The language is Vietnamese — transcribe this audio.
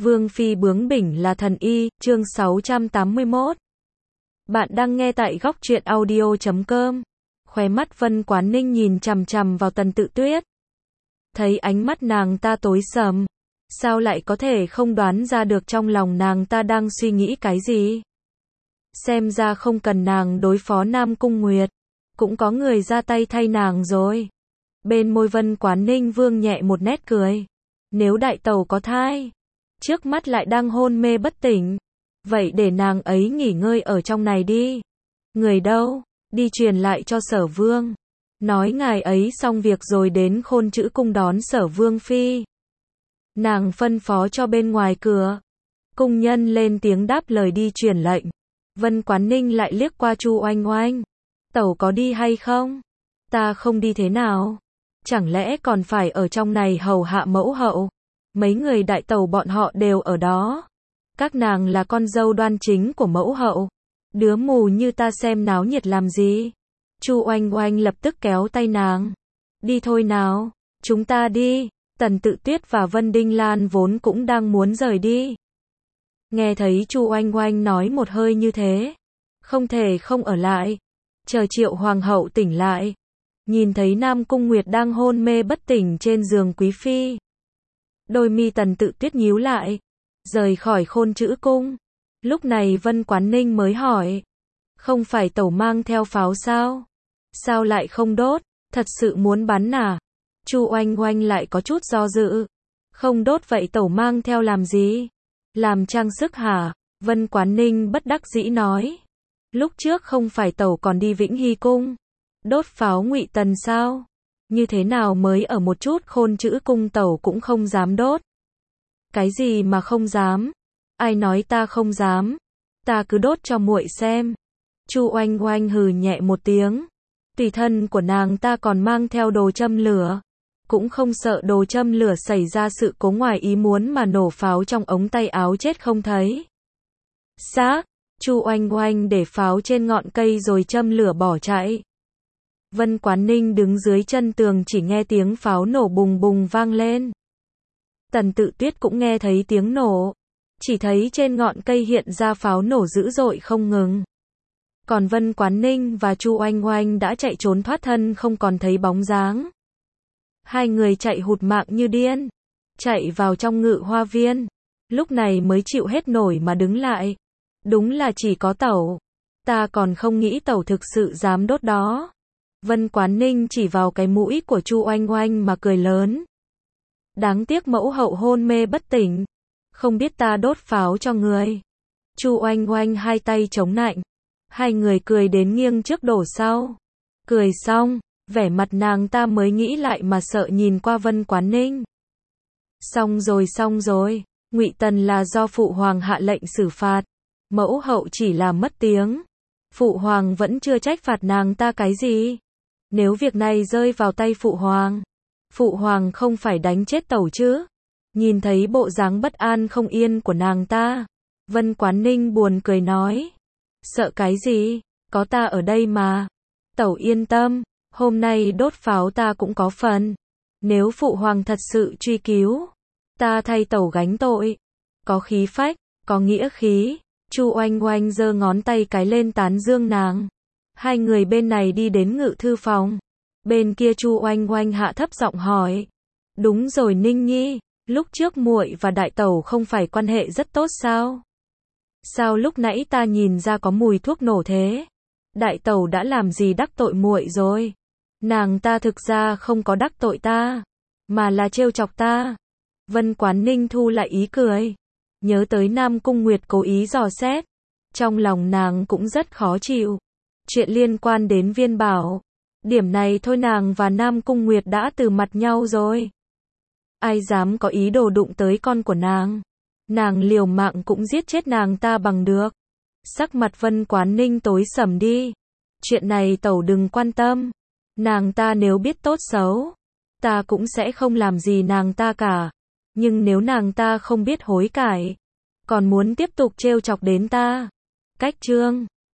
Vương phi bướng bỉnh là thần y, chương 681. Bạn đang nghe tại góc truyện audio.com. Khóe mắt Vân Quán Ninh nhìn chằm chằm vào Tần Tự Tuyết. Thấy ánh mắt nàng ta tối sầm, sao lại có thể không đoán ra được trong lòng nàng ta đang suy nghĩ cái gì? Xem ra không cần nàng đối phó Nam Cung Nguyệt, cũng có người ra tay thay nàng rồi. Bên môi Vân Quán Ninh vương nhẹ một nét cười. Nếu đại tẩu có thai, trước mắt lại đang hôn mê bất tỉnh, vậy để nàng ấy nghỉ ngơi ở trong này đi. Người đâu? Đi truyền lại cho Sở Vương. Nói ngài ấy xong việc rồi đến Khôn Chữ cung đón Sở Vương phi. Nàng phân phó cho bên ngoài cửa. Cung nhân lên tiếng đáp lời đi truyền lệnh. Vân Quán Ninh lại liếc qua Chu Oanh Oanh. Tẩu có đi hay không? Ta không đi thế nào? Chẳng lẽ còn phải ở trong này hầu hạ mẫu hậu? Mấy người đại tẩu bọn họ đều ở đó. Các nàng là con dâu đoan chính của mẫu hậu. Đứa mù như ta xem náo nhiệt làm gì? Chu Oanh Oanh lập tức kéo tay nàng. Đi thôi nào, chúng ta đi. Tần Tự Tuyết và Vân Đinh Lan vốn cũng đang muốn rời đi. Nghe thấy Chu Oanh Oanh nói một hơi như thế, không thể không ở lại. Chờ Triệu Hoàng hậu tỉnh lại, nhìn thấy Nam Cung Nguyệt đang hôn mê bất tỉnh trên giường quý phi. Đôi mi Tần Tự Tuyết nhíu lại, rời khỏi Khôn Chữ cung. Lúc này Vân Quán Ninh mới hỏi, không phải tẩu mang theo pháo sao? Sao lại không đốt? Thật sự muốn bắn à? Chu Oanh Oanh lại có chút do dự. Không đốt vậy tẩu mang theo làm gì? Làm trang sức hả? Vân Quán Ninh bất đắc dĩ nói. Lúc trước không phải tẩu còn đi Vĩnh Hy cung, đốt pháo ngụy tần sao? Như thế nào mới ở một chút Khôn Chữ cung tẩu cũng không dám đốt? Cái gì mà không dám? Ai nói ta không dám? Ta cứ đốt cho muội xem. Chu Oanh Oanh hừ nhẹ một tiếng. Tùy thân của nàng ta còn mang theo đồ châm lửa, cũng không sợ đồ châm lửa xảy ra sự cố ngoài ý muốn mà nổ pháo trong ống tay áo chết không thấy. Xác, Chu Oanh Oanh để pháo trên ngọn cây rồi châm lửa bỏ chạy. Vân Quán Ninh đứng dưới chân tường chỉ nghe tiếng pháo nổ bùng bùng vang lên. Tần Tự Tuyết cũng nghe thấy tiếng nổ, chỉ thấy trên ngọn cây hiện ra pháo nổ dữ dội không ngừng. Còn Vân Quán Ninh và Chu Oanh Oanh đã chạy trốn thoát thân không còn thấy bóng dáng. Hai người chạy hụt mạng như điên, chạy vào trong Ngự Hoa viên, lúc này mới chịu hết nổi mà đứng lại. Đúng là chỉ có tẩu, ta còn không nghĩ tẩu thực sự dám đốt đó. Vân Quán Ninh chỉ vào cái mũi của Chu Oanh Oanh mà cười lớn. Đáng tiếc mẫu hậu hôn mê bất tỉnh, không biết ta đốt pháo cho người. Chu Oanh Oanh hai tay chống nạnh, hai người cười đến nghiêng trước đổ sau. Cười xong, vẻ mặt nàng ta mới nghĩ lại mà sợ nhìn qua Vân Quán Ninh. Xong rồi, ngụy tần là do phụ hoàng hạ lệnh xử phạt, mẫu hậu chỉ là mất tiếng, phụ hoàng vẫn chưa trách phạt nàng ta cái gì. Nếu việc này rơi vào tay phụ hoàng không phải đánh chết tẩu chứ? Nhìn thấy bộ dáng bất an không yên của nàng ta, Vân Quán Ninh buồn cười nói, sợ cái gì, có ta ở đây mà. Tẩu yên tâm, hôm nay đốt pháo ta cũng có phần. Nếu phụ hoàng thật sự truy cứu, ta thay tẩu gánh tội. Có khí phách, có nghĩa khí. Chu Oanh Oanh giơ ngón tay cái lên tán dương nàng. Hai người bên này đi đến ngự thư phòng. Bên kia Chu Oanh Oanh hạ thấp giọng hỏi. Đúng rồi Ninh Nhi, lúc trước muội và đại tẩu không phải quan hệ rất tốt sao? Sao lúc nãy ta nhìn ra có mùi thuốc nổ thế? Đại tẩu đã làm gì đắc tội muội rồi? Nàng ta thực ra không có đắc tội ta, mà là trêu chọc ta. Vân Quán Ninh thu lại ý cười, nhớ tới Nam Cung Nguyệt cố ý dò xét, trong lòng nàng cũng rất khó chịu. Chuyện liên quan đến Viên Bảo, điểm này thôi nàng và Nam Cung Nguyệt đã từ mặt nhau rồi. Ai dám có ý đồ đụng tới con của nàng? Nàng liều mạng cũng giết chết nàng ta bằng được. Sắc mặt Vân Quán Ninh tối sầm đi. Chuyện này tẩu đừng quan tâm. Nàng ta nếu biết tốt xấu, ta cũng sẽ không làm gì nàng ta cả. Nhưng nếu nàng ta không biết hối cải, còn muốn tiếp tục trêu chọc đến ta, cách chương